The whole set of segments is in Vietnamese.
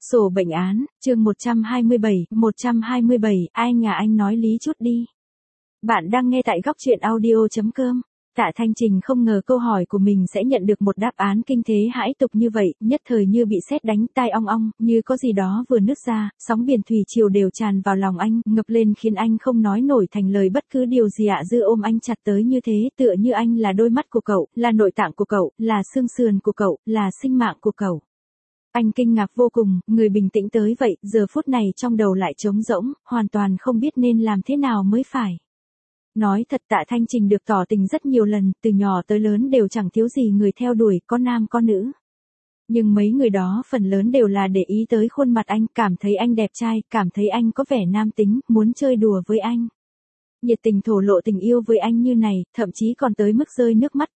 Sổ bệnh án, chương 127, ai nhà anh nói lý chút đi. Bạn đang nghe tại góc truyện audio.com. Tạ Thanh Trình không ngờ câu hỏi của mình sẽ nhận được một đáp án kinh thế hãi tục như vậy, nhất thời như bị sét đánh, tai ong ong, như có gì đó vừa nứt ra, sóng biển thủy triều đều tràn vào lòng anh, ngập lên khiến anh không nói nổi thành lời bất cứ điều gì ạ. Dư ôm anh chặt tới như thế, tựa như anh là đôi mắt của cậu, là nội tạng của cậu, là xương sườn của cậu, là sinh mạng của cậu. Anh kinh ngạc vô cùng, người bình tĩnh tới vậy, giờ phút này trong đầu lại trống rỗng, hoàn toàn không biết nên làm thế nào mới phải. Nói thật, Tạ Thanh Trình được tỏ tình rất nhiều lần, từ nhỏ tới lớn đều chẳng thiếu gì người theo đuổi, có nam có nữ. Nhưng mấy người đó phần lớn đều là để ý tới khuôn mặt anh, cảm thấy anh đẹp trai, cảm thấy anh có vẻ nam tính, muốn chơi đùa với anh. Nhiệt tình thổ lộ tình yêu với anh như này, thậm chí còn tới mức rơi nước mắt.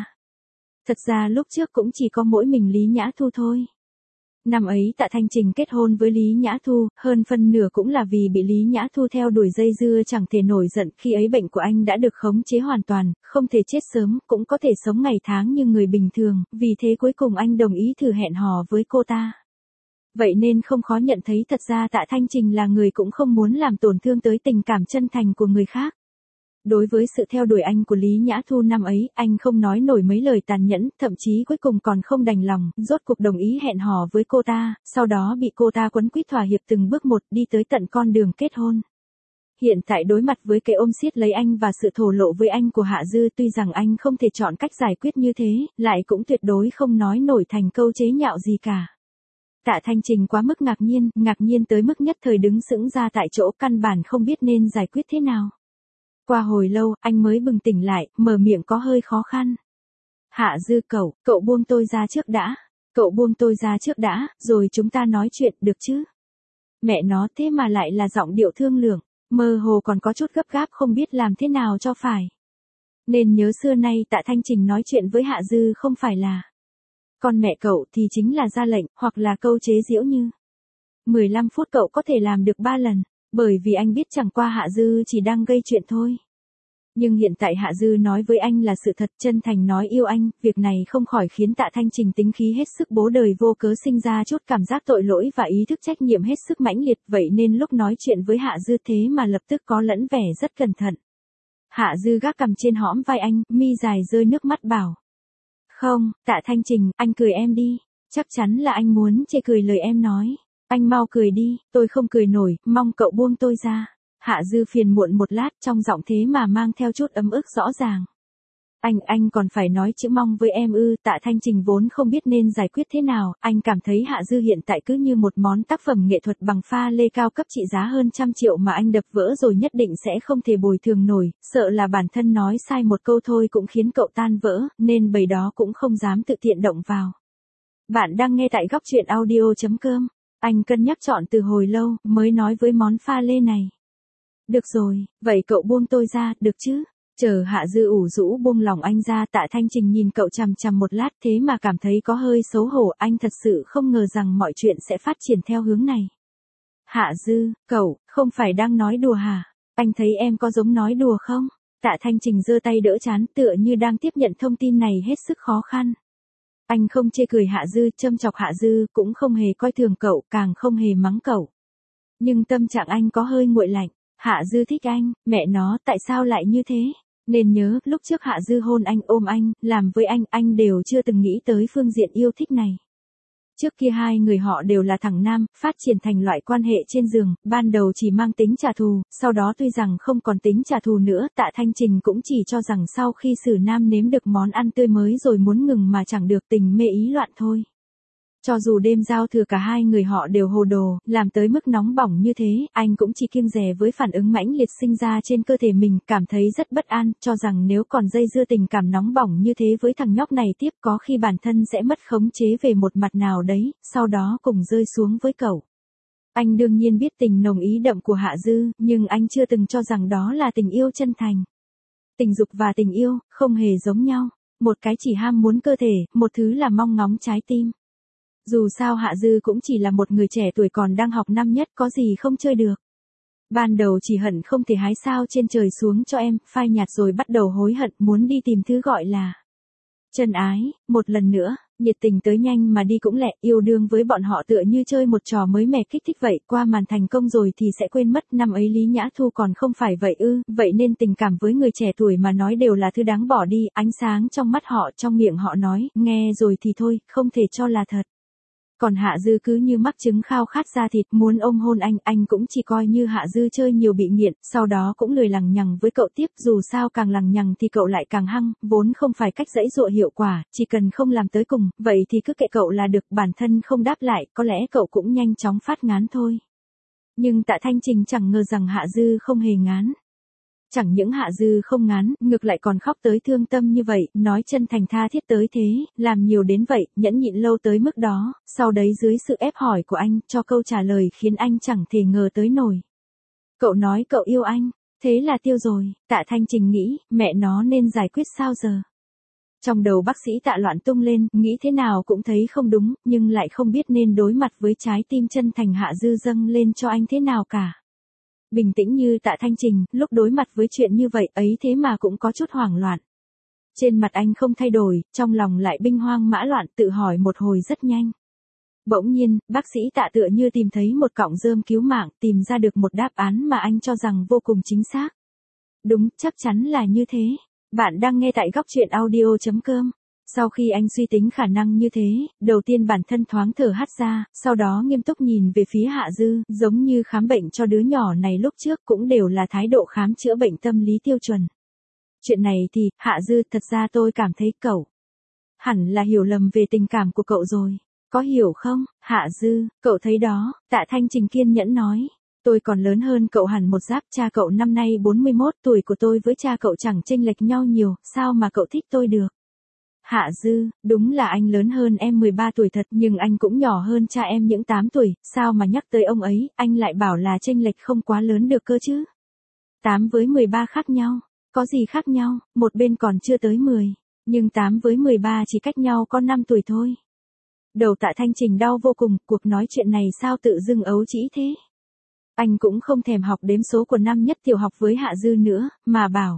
Thật ra lúc trước cũng chỉ có mỗi mình Lý Nhã Thu thôi. Năm ấy Tạ Thanh Trình kết hôn với Lý Nhã Thu, hơn phân nửa cũng là vì bị Lý Nhã Thu theo đuổi dây dưa chẳng thể nổi giận. Khi ấy bệnh của anh đã được khống chế hoàn toàn, không thể chết sớm, cũng có thể sống ngày tháng như người bình thường, vì thế cuối cùng anh đồng ý thử hẹn hò với cô ta. Vậy nên không khó nhận thấy thật ra Tạ Thanh Trình là người cũng không muốn làm tổn thương tới tình cảm chân thành của người khác. Đối với sự theo đuổi anh của Lý Nhã Thu năm ấy, anh không nói nổi mấy lời tàn nhẫn, thậm chí cuối cùng còn không đành lòng, rốt cuộc đồng ý hẹn hò với cô ta, sau đó bị cô ta quấn quýt thỏa hiệp từng bước một đi tới tận con đường kết hôn. Hiện tại đối mặt với cái ôm siết lấy anh và sự thổ lộ với anh của Hạ Dư, tuy rằng anh không thể chọn cách giải quyết như thế, lại cũng tuyệt đối không nói nổi thành câu chế nhạo gì cả. Tạ Thanh Trình quá mức ngạc nhiên tới mức nhất thời đứng sững ra tại chỗ, căn bản không biết nên giải quyết thế nào. Qua hồi lâu, anh mới bừng tỉnh lại, mở miệng có hơi khó khăn. Hạ Dư, cậu buông tôi ra trước đã. Cậu buông tôi ra trước đã, rồi chúng ta nói chuyện, được chứ? Mẹ nó, thế mà lại là giọng điệu thương lượng, mơ hồ còn có chút gấp gáp không biết làm thế nào cho phải. Nên nhớ xưa nay Tạ Thanh Trình nói chuyện với Hạ Dư không phải là con mẹ cậu thì chính là ra lệnh, hoặc là câu chế giễu như 15 phút cậu có thể làm được 3 lần. Bởi vì anh biết chẳng qua Hạ Dư chỉ đang gây chuyện thôi. Nhưng hiện tại Hạ Dư nói với anh là sự thật, chân thành nói yêu anh, việc này không khỏi khiến Tạ Thanh Trình tính khí hết sức bố đời vô cớ sinh ra chút cảm giác tội lỗi và ý thức trách nhiệm hết sức mãnh liệt, vậy nên lúc nói chuyện với Hạ Dư thế mà lập tức có lẫn vẻ rất cẩn thận. Hạ Dư gác cằm trên hõm vai anh, mi dài rơi nước mắt bảo. Không, Tạ Thanh Trình, anh cười em đi, chắc chắn là anh muốn chê cười lời em nói. Anh mau cười đi, tôi không cười nổi, mong cậu buông tôi ra. Hạ Dư phiền muộn một lát, trong giọng thế mà mang theo chút ấm ức rõ ràng. Anh còn phải nói chữ mong với em ư? Tạ Thanh Trình vốn không biết nên giải quyết thế nào, anh cảm thấy Hạ Dư hiện tại cứ như một món tác phẩm nghệ thuật bằng pha lê cao cấp trị giá hơn 100 triệu mà anh đập vỡ rồi nhất định sẽ không thể bồi thường nổi, sợ là bản thân nói sai một câu thôi cũng khiến cậu tan vỡ, nên bầy đó cũng không dám tự tiện động vào. Bạn đang nghe tại góc truyện audio.com. Anh cân nhắc chọn từ hồi lâu, mới nói với món pha lê này. Được rồi, vậy cậu buông tôi ra, được chứ? Chờ Hạ Dư ủ rũ buông lòng anh ra, Tạ Thanh Trình nhìn cậu chằm chằm một lát thế mà cảm thấy có hơi xấu hổ, anh thật sự không ngờ rằng mọi chuyện sẽ phát triển theo hướng này. Hạ Dư, cậu, không phải đang nói đùa hả? Anh thấy em có giống nói đùa không? Tạ Thanh Trình giơ tay đỡ trán tựa như đang tiếp nhận thông tin này hết sức khó khăn. Anh không chê cười Hạ Dư, châm chọc Hạ Dư, cũng không hề coi thường cậu, càng không hề mắng cậu. Nhưng tâm trạng anh có hơi nguội lạnh. Hạ Dư thích anh, mẹ nó, tại sao lại như thế? Nên nhớ, lúc trước Hạ Dư hôn anh, ôm anh, làm với anh đều chưa từng nghĩ tới phương diện yêu thích này. Trước kia hai người họ đều là thằng nam, phát triển thành loại quan hệ trên giường, ban đầu chỉ mang tính trả thù, sau đó tuy rằng không còn tính trả thù nữa, Tạ Thanh Trình cũng chỉ cho rằng sau khi Sử Nam nếm được món ăn tươi mới rồi muốn ngừng mà chẳng được, tình mê ý loạn thôi. Cho dù đêm giao thừa cả hai người họ đều hồ đồ, làm tới mức nóng bỏng như thế, anh cũng chỉ kiêng dè với phản ứng mãnh liệt sinh ra trên cơ thể mình, cảm thấy rất bất an, cho rằng nếu còn dây dưa tình cảm nóng bỏng như thế với thằng nhóc này tiếp có khi bản thân sẽ mất khống chế về một mặt nào đấy, sau đó cùng rơi xuống với cậu. Anh đương nhiên biết tình nồng ý đậm của Hạ Dư, nhưng anh chưa từng cho rằng đó là tình yêu chân thành. Tình dục và tình yêu, không hề giống nhau, một cái chỉ ham muốn cơ thể, một thứ là mong ngóng trái tim. Dù sao Hạ Dư cũng chỉ là một người trẻ tuổi còn đang học năm nhất, có gì không chơi được. Ban đầu chỉ hận không thể hái sao trên trời xuống cho em, phai nhạt rồi bắt đầu hối hận muốn đi tìm thứ gọi là chân ái, một lần nữa, Nhiệt tình tới nhanh mà đi cũng lẹ, yêu đương với bọn họ tựa như chơi một trò mới mẻ kích thích vậy, qua màn thành công rồi thì sẽ quên mất, năm ấy Lý Nhã Thu còn không phải vậy ư, vậy nên tình cảm với người trẻ tuổi mà nói đều là thứ đáng bỏ đi, ánh sáng trong mắt họ, trong miệng họ nói, nghe rồi thì thôi, không thể cho là thật. Còn Hạ Dư cứ như mắc chứng khao khát da thịt, muốn ôm hôn anh cũng chỉ coi như Hạ Dư chơi nhiều bị nghiện, sau đó cũng lười lằng nhằng với cậu tiếp, dù sao càng lằng nhằng thì cậu lại càng hăng, vốn không phải cách giãy giụa hiệu quả, chỉ cần không làm tới cùng, vậy thì cứ kệ cậu là được, bản thân không đáp lại, có lẽ cậu cũng nhanh chóng phát ngán thôi. Nhưng Tạ Thanh Trình chẳng ngờ rằng Hạ Dư không hề ngán. Chẳng những Hạ Dư không ngán, ngược lại còn khóc tới thương tâm như vậy, nói chân thành tha thiết tới thế, làm nhiều đến vậy, nhẫn nhịn lâu tới mức đó, sau đấy dưới sự ép hỏi của anh, cho câu trả lời khiến anh chẳng thể ngờ tới nổi. Cậu nói cậu yêu anh, thế là tiêu rồi, Tạ Thanh Trình nghĩ, mẹ nó nên giải quyết sao giờ. Trong đầu bác sĩ Tạ loạn tung lên, nghĩ thế nào cũng thấy không đúng, nhưng lại không biết nên đối mặt với trái tim chân thành Hạ Dư dâng lên cho anh thế nào cả. Bình tĩnh như Tạ Thanh Trình, lúc đối mặt với chuyện như vậy ấy thế mà cũng có chút hoảng loạn. Trên mặt anh không thay đổi, trong lòng lại binh hoang mã loạn, tự hỏi một hồi rất nhanh. Bỗng nhiên, bác sĩ Tạ tựa như tìm thấy một cọng rơm cứu mạng, tìm ra được một đáp án mà anh cho rằng vô cùng chính xác. Đúng, chắc chắn là như thế. Bạn đang nghe tại góc truyện audio.com. Sau khi anh suy tính khả năng như thế, đầu tiên bản thân thoáng thở hắt ra, sau đó nghiêm túc nhìn về phía Hạ Dư, giống như khám bệnh cho đứa nhỏ này lúc trước cũng đều là thái độ khám chữa bệnh tâm lý tiêu chuẩn. Chuyện này thì, Hạ Dư, thật ra tôi cảm thấy cậu hẳn là hiểu lầm về tình cảm của cậu rồi. Có hiểu không, Hạ Dư, cậu thấy đó, Tạ Thanh Trình kiên nhẫn nói. Tôi còn lớn hơn cậu hẳn một giáp, cha cậu năm nay 41, tuổi của tôi với cha cậu chẳng chênh lệch nhau nhiều, sao mà cậu thích tôi được? Hạ Dư, đúng là anh lớn hơn em 13 tuổi thật, nhưng anh cũng nhỏ hơn cha em những 8 tuổi, sao mà nhắc tới ông ấy, anh lại bảo là chênh lệch không quá lớn được cơ chứ? 8 với 13 khác nhau, có gì khác nhau, một bên còn chưa tới 10, nhưng 8 với 13 chỉ cách nhau có 5 tuổi thôi. Đầu Tạ Thanh Trình đau vô cùng, cuộc nói chuyện này sao tự dưng ấu trĩ thế? Anh cũng không thèm học đếm số của năm nhất tiểu học với Hạ Dư nữa, mà bảo.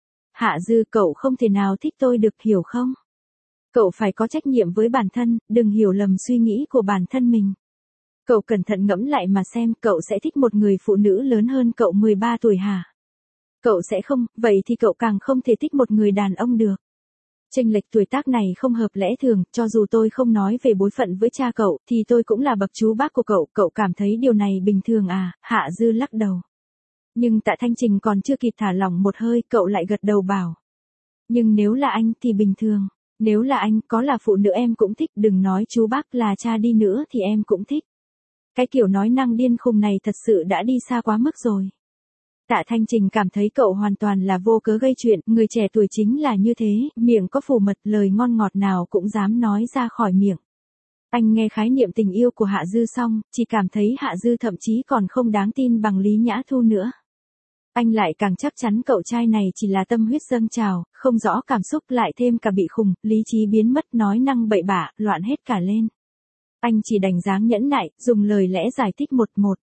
Hạ Dư, cậu không thể nào thích tôi được, hiểu không? Cậu phải có trách nhiệm với bản thân, đừng hiểu lầm suy nghĩ của bản thân mình. Cậu cẩn thận ngẫm lại mà xem, cậu sẽ thích một người phụ nữ lớn hơn cậu 13 tuổi hả? Cậu sẽ không, vậy thì cậu càng không thể thích một người đàn ông được. Chênh lệch tuổi tác này không hợp lẽ thường, cho dù tôi không nói về bối phận với cha cậu, thì tôi cũng là bậc chú bác của cậu cảm thấy điều này bình thường à? Hạ Dư lắc đầu. Nhưng Tạ Thanh Trình còn chưa kịp thả lỏng một hơi, cậu lại gật đầu bảo. Nhưng nếu là anh thì bình thường. Nếu là anh, có là phụ nữ em cũng thích, đừng nói chú bác là cha đi nữa thì em cũng thích. Cái kiểu nói năng điên khùng này thật sự đã đi xa quá mức rồi. Tạ Thanh Trình cảm thấy cậu hoàn toàn là vô cớ gây chuyện, người trẻ tuổi chính là như thế, miệng có phủ mật, lời ngon ngọt nào cũng dám nói ra khỏi miệng. Anh nghe khái niệm tình yêu của Hạ Dư xong, chỉ cảm thấy Hạ Dư thậm chí còn không đáng tin bằng Lý Nhã Thu nữa. Anh lại càng chắc chắn cậu trai này chỉ là tâm huyết dâng trào, không rõ cảm xúc, lại thêm cả bị khùng, lý trí biến mất, nói năng bậy bạ, loạn hết cả lên. Anh chỉ đành dáng nhẫn nại, dùng lời lẽ giải thích một.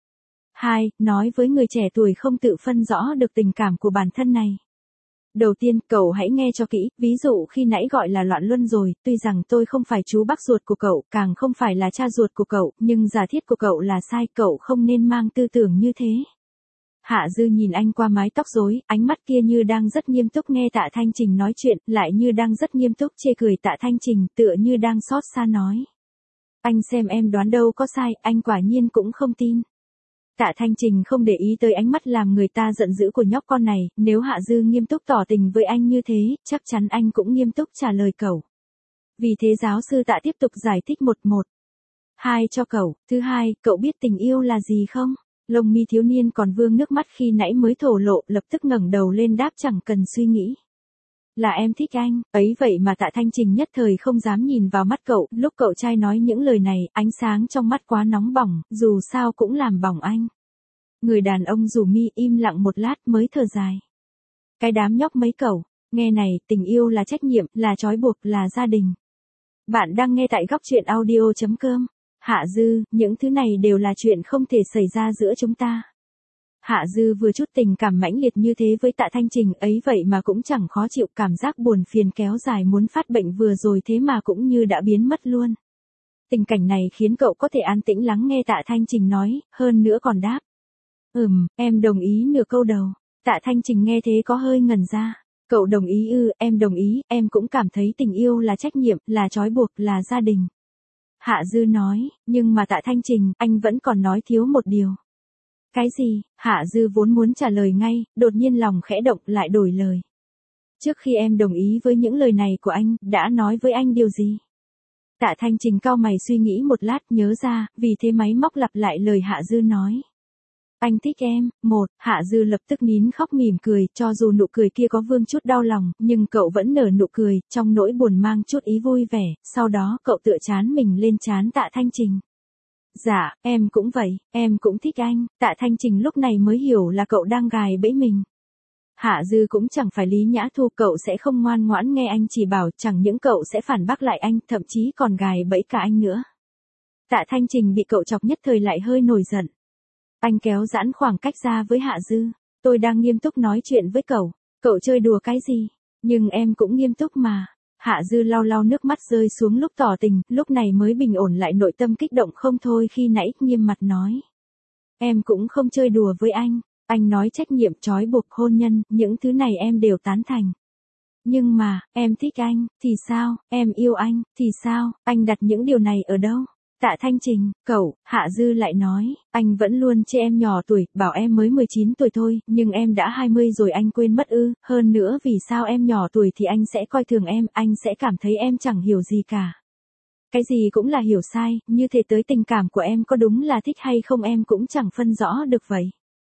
2. Nói với người trẻ tuổi không tự phân rõ được tình cảm của bản thân này. Đầu tiên, cậu hãy nghe cho kỹ, ví dụ khi nãy gọi là loạn luân rồi, tuy rằng tôi không phải chú bác ruột của cậu, càng không phải là cha ruột của cậu, nhưng giả thiết của cậu là sai, cậu không nên mang tư tưởng như thế. Hạ Dư nhìn anh qua mái tóc rối, ánh mắt kia như đang rất nghiêm túc nghe Tạ Thanh Trình nói chuyện, lại như đang rất nghiêm túc chê cười Tạ Thanh Trình, tựa như đang xót xa nói. Anh xem em đoán đâu có sai, anh quả nhiên cũng không tin. Tạ Thanh Trình không để ý tới ánh mắt làm người ta giận dữ của nhóc con này, nếu Hạ Dư nghiêm túc tỏ tình với anh như thế, chắc chắn anh cũng nghiêm túc trả lời cậu. Vì thế giáo sư Tạ tiếp tục giải thích 2 cho cậu. Thứ hai, cậu biết tình yêu là gì không? Lông mi thiếu niên còn vương nước mắt khi nãy mới thổ lộ, lập tức ngẩng đầu lên đáp chẳng cần suy nghĩ. Là em thích anh, ấy vậy mà Tạ Thanh Trình nhất thời không dám nhìn vào mắt cậu, lúc cậu trai nói những lời này, ánh sáng trong mắt quá nóng bỏng, dù sao cũng làm bỏng anh. Người đàn ông rủ mi im lặng một lát mới thở dài. Cái đám nhóc mấy cậu, nghe này, tình yêu là trách nhiệm, là trói buộc, là gia đình. Bạn đang nghe tại góc truyện audio.com. Hạ Dư, những thứ này đều là chuyện không thể xảy ra giữa chúng ta. Hạ Dư vừa chút tình cảm mãnh liệt như thế với Tạ Thanh Trình ấy vậy mà cũng chẳng khó chịu, cảm giác buồn phiền kéo dài muốn phát bệnh vừa rồi thế mà cũng như đã biến mất luôn. Tình cảnh này khiến cậu có thể an tĩnh lắng nghe Tạ Thanh Trình nói, hơn nữa còn đáp. Em đồng ý nửa câu đầu. Tạ Thanh Trình nghe thế có hơi ngẩn ra. Cậu đồng ý ư? Em đồng ý, em cũng cảm thấy tình yêu là trách nhiệm, là trói buộc, là gia đình. Hạ Dư nói, nhưng mà Tạ Thanh Trình, anh vẫn còn nói thiếu một điều. Cái gì? Hạ Dư vốn muốn trả lời ngay, đột nhiên lòng khẽ động lại đổi lời. Trước khi em đồng ý với những lời này của anh, đã nói với anh điều gì? Tạ Thanh Trình cau mày suy nghĩ một lát nhớ ra, vì thế máy móc lặp lại lời Hạ Dư nói. Anh thích em. Hạ Dư lập tức nín khóc mỉm cười, cho dù nụ cười kia có vương chút đau lòng, nhưng cậu vẫn nở nụ cười, trong nỗi buồn mang chút ý vui vẻ, sau đó cậu tựa trán mình lên trán Tạ Thanh Trình. Dạ, em cũng vậy, em cũng thích anh. Tạ Thanh Trình lúc này mới hiểu là cậu đang gài bẫy mình. Hạ Dư cũng chẳng phải Lý Nhã Thu, cậu sẽ không ngoan ngoãn nghe anh chỉ bảo, chẳng những cậu sẽ phản bác lại anh, thậm chí còn gài bẫy cả anh nữa. Tạ Thanh Trình bị cậu chọc nhất thời lại hơi nổi giận. Anh kéo giãn khoảng cách ra với Hạ Dư. Tôi đang nghiêm túc nói chuyện với cậu. Cậu chơi đùa cái gì? Nhưng em cũng nghiêm túc mà. Hạ Dư lau lau nước mắt rơi xuống lúc tỏ tình, lúc này mới bình ổn lại nội tâm kích động không thôi khi nãy, nghiêm mặt nói. Em cũng không chơi đùa với anh. Anh nói trách nhiệm, trói buộc, hôn nhân, những thứ này em đều tán thành. Nhưng mà, em thích anh, thì sao? Em yêu anh, thì sao? Anh đặt những điều này ở đâu? Tạ Thanh Trình, cậu, Hạ Dư lại nói, anh vẫn luôn chê em nhỏ tuổi, bảo em mới 19 tuổi thôi, nhưng em đã 20 rồi anh quên mất ư? Hơn nữa vì sao em nhỏ tuổi thì anh sẽ coi thường em, anh sẽ cảm thấy em chẳng hiểu gì cả. Cái gì cũng là hiểu sai, như thế tới tình cảm của em có đúng là thích hay không em cũng chẳng phân rõ được vậy.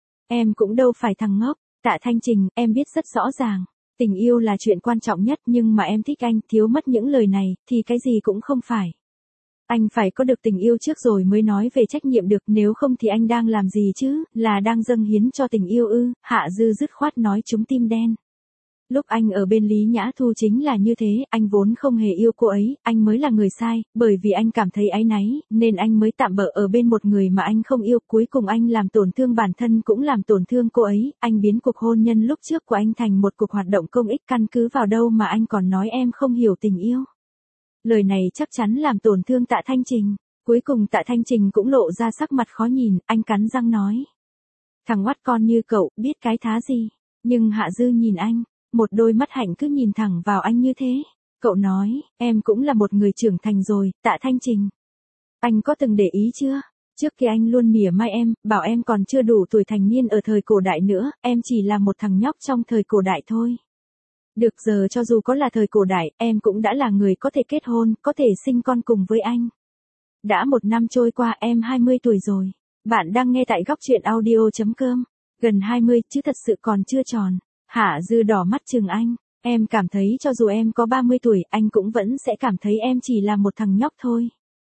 Em cũng đâu phải thằng ngốc. Tạ Thanh Trình, em biết rất rõ ràng. Tình yêu là chuyện quan trọng nhất, nhưng mà em thích anh, thiếu mất những lời này, thì cái gì cũng không phải. Anh phải có được tình yêu trước rồi mới nói về trách nhiệm được, nếu không thì anh đang làm gì chứ, là đang dâng hiến cho tình yêu ư? Hạ Dư dứt khoát nói trúng tim đen. Lúc anh ở bên Lý Nhã Thu chính là như thế, anh vốn không hề yêu cô ấy, anh mới là người sai, bởi vì anh cảm thấy áy náy, nên anh mới tạm bợ ở bên một người mà anh không yêu, cuối cùng anh làm tổn thương bản thân cũng làm tổn thương cô ấy, anh biến cuộc hôn nhân lúc trước của anh thành một cuộc hoạt động công ích, căn cứ vào đâu mà anh còn nói em không hiểu tình yêu. Lời này chắc chắn làm tổn thương Tạ Thanh Trình, cuối cùng Tạ Thanh Trình cũng lộ ra sắc mặt khó nhìn, anh cắn răng nói. Thằng oắt con như cậu, biết cái thá gì, nhưng Hạ Dư nhìn anh. Một đôi mắt hạnh cứ nhìn thẳng vào anh như thế. Cậu nói, em cũng là một người trưởng thành rồi, Tạ Thanh Trình. Anh có từng để ý chưa? Trước kia anh luôn mỉa mai em, bảo em còn chưa đủ tuổi thành niên ở thời cổ đại nữa, em chỉ là một thằng nhóc trong thời cổ đại thôi. Được giờ cho dù có là thời cổ đại, em cũng đã là người có thể kết hôn, có thể sinh con cùng với anh. Đã 1 năm trôi qua em 20 tuổi rồi. Bạn đang nghe tại góc chuyện audio.com. Gần 20 chứ thật sự còn chưa tròn. Hạ Dư đỏ mắt chừng anh, em cảm thấy cho dù em có 30 tuổi, anh cũng vẫn sẽ cảm thấy em chỉ là một thằng nhóc thôi.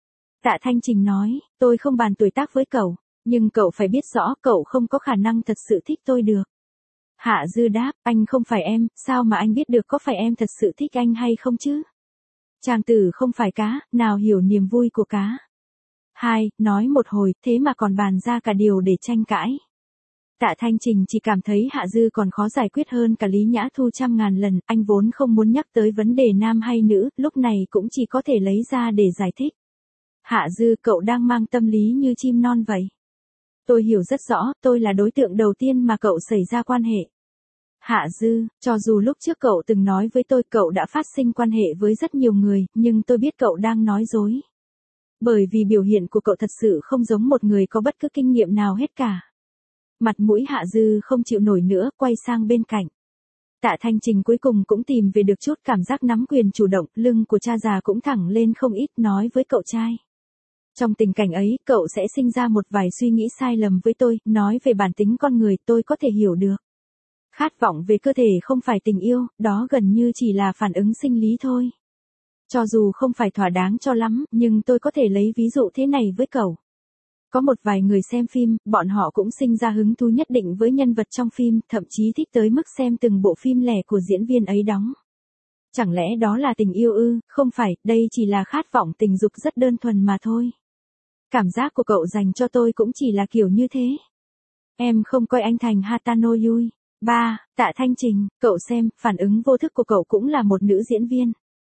Tạ Thanh Trình nói, tôi không bàn tuổi tác với cậu, nhưng cậu phải biết rõ cậu không có khả năng thật sự thích tôi được. Hạ Dư đáp, anh không phải em, sao mà anh biết được có phải em thật sự thích anh hay không chứ? Chàng tử không phải cá, nào hiểu niềm vui của cá. Nói một hồi, thế mà còn bàn ra cả điều để tranh cãi. Tạ Thanh Trình chỉ cảm thấy Hạ Dư còn khó giải quyết hơn cả Lý Nhã Thu trăm ngàn lần, anh vốn không muốn nhắc tới vấn đề nam hay nữ, lúc này cũng chỉ có thể lấy ra để giải thích. Hạ Dư, cậu đang mang tâm lý như chim non vậy. Tôi hiểu rất rõ, tôi là đối tượng đầu tiên mà cậu xảy ra quan hệ. Hạ Dư, cho dù lúc trước cậu từng nói với tôi cậu đã phát sinh quan hệ với rất nhiều người, nhưng tôi biết cậu đang nói dối. Bởi vì biểu hiện của cậu thật sự không giống một người có bất cứ kinh nghiệm nào hết cả. Mặt mũi Hạ Dư không chịu nổi nữa, quay sang bên cạnh. Tạ Thanh Trình cuối cùng cũng tìm về được chút cảm giác nắm quyền chủ động, lưng của cha già cũng thẳng lên không ít, nói với cậu trai. Trong tình cảnh ấy, cậu sẽ sinh ra một vài suy nghĩ sai lầm với tôi, nói về bản tính con người tôi có thể hiểu được. Khát vọng về cơ thể không phải tình yêu, đó gần như chỉ là phản ứng sinh lý thôi. Cho dù không phải thỏa đáng cho lắm, nhưng tôi có thể lấy ví dụ thế này với cậu. Có một vài người xem phim, bọn họ cũng sinh ra hứng thú nhất định với nhân vật trong phim, thậm chí thích tới mức xem từng bộ phim lẻ của diễn viên ấy đóng. Chẳng lẽ đó là tình yêu ư? Không phải, đây chỉ là khát vọng tình dục rất đơn thuần mà thôi. Cảm giác của cậu dành cho tôi cũng chỉ là kiểu như thế. Em không coi anh thành Hatano Yui. 3. Tạ Thanh Trình, cậu xem, phản ứng vô thức của cậu cũng là một nữ diễn viên.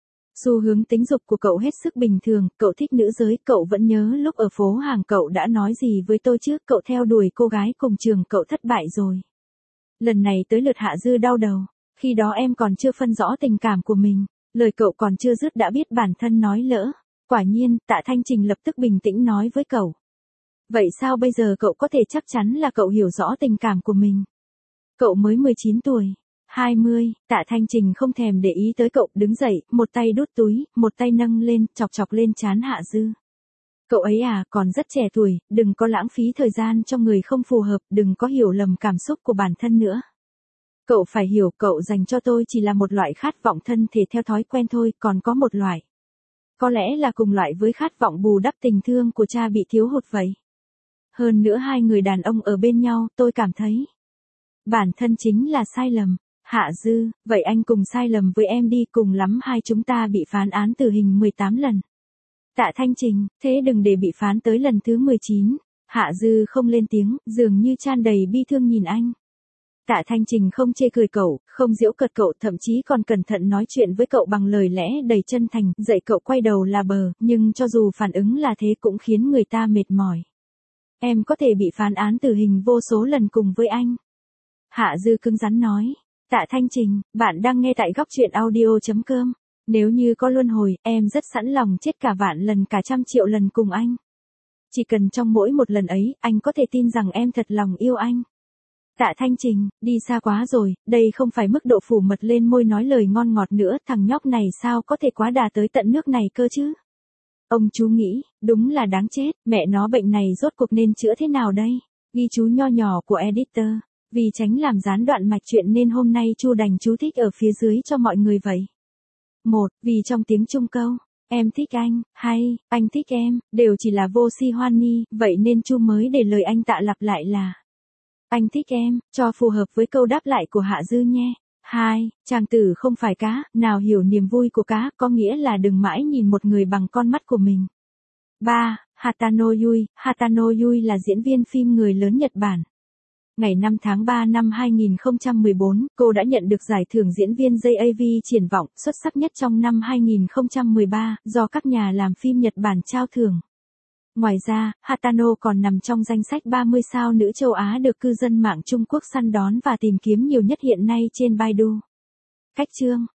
Xu hướng tính dục của cậu hết sức bình thường, cậu thích nữ giới, cậu vẫn nhớ lúc ở phố hàng cậu đã nói gì với tôi chứ, cậu theo đuổi cô gái cùng trường cậu thất bại rồi. Lần này tới lượt Hạ Dư đau đầu, khi đó em còn chưa phân rõ tình cảm của mình, lời cậu còn chưa dứt đã biết bản thân nói lỡ. Quả nhiên, Tạ Thanh Trình lập tức bình tĩnh nói với cậu. Vậy sao bây giờ cậu có thể chắc chắn là cậu hiểu rõ tình cảm của mình? Cậu mới 19 tuổi. 20, Tạ Thanh Trình không thèm để ý tới cậu, đứng dậy, một tay đút túi, một tay nâng lên, chọc chọc lên trán Hạ Dư. Cậu ấy à, còn rất trẻ tuổi, đừng có lãng phí thời gian cho người không phù hợp, đừng có hiểu lầm cảm xúc của bản thân nữa. Cậu phải hiểu, cậu dành cho tôi chỉ là một loại khát vọng thân thể theo thói quen thôi, còn có một loại. Có lẽ là cùng loại với khát vọng bù đắp tình thương của cha bị thiếu hụt vậy. Hơn nữa hai người đàn ông ở bên nhau, tôi cảm thấy bản thân chính là sai lầm. Hạ Dư, vậy anh cùng sai lầm với em đi, cùng lắm hai chúng ta bị phán án tử hình 18 lần. Tạ Thanh Trình, thế đừng để bị phán tới lần thứ 19. Hạ Dư không lên tiếng, dường như tràn đầy bi thương nhìn anh. Tạ Thanh Trình không chê cười cậu, không giễu cợt cậu, thậm chí còn cẩn thận nói chuyện với cậu bằng lời lẽ đầy chân thành, dạy cậu quay đầu là bờ, nhưng cho dù phản ứng là thế cũng khiến người ta mệt mỏi. Em có thể bị phán án tử hình vô số lần cùng với anh. Hạ Dư cứng rắn nói. Tạ Thanh Trình, bạn đang nghe tại góc truyện audio.com. Nếu như có luân hồi, em rất sẵn lòng chết cả vạn lần cả trăm triệu lần cùng anh. Chỉ cần trong mỗi một lần ấy, anh có thể tin rằng em thật lòng yêu anh. Tạ Thanh Trình, đi xa quá rồi, đây không phải mức độ phủ mật lên môi nói lời ngon ngọt nữa, thằng nhóc này sao có thể quá đà tới tận nước này cơ chứ? Ông chú nghĩ, đúng là đáng chết, mẹ nó bệnh này rốt cuộc nên chữa thế nào đây? Ghi chú nho nhỏ của editor. Vì tránh làm gián đoạn mạch chuyện nên hôm nay Chu đành chú thích ở phía dưới cho mọi người vậy. 1. Vì trong tiếng Trung câu, em thích anh, hay, anh thích em, đều chỉ là vô si hoan ni, vậy nên Chu mới để lời anh Tạ lặp lại là anh thích em, cho phù hợp với câu đáp lại của Hạ Dư nhé. 2. Chàng tử không phải cá, nào hiểu niềm vui của cá, có nghĩa là đừng mãi nhìn một người bằng con mắt của mình. 3. Hatano Yui là diễn viên phim người lớn Nhật Bản. Ngày 5 tháng 3 năm 2014, cô đã nhận được giải thưởng diễn viên JAV triển vọng xuất sắc nhất trong năm 2013, do các nhà làm phim Nhật Bản trao thưởng. Ngoài ra, Hatano còn nằm trong danh sách 30 sao nữ châu Á được cư dân mạng Trung Quốc săn đón và tìm kiếm nhiều nhất hiện nay trên Baidu. Cách chương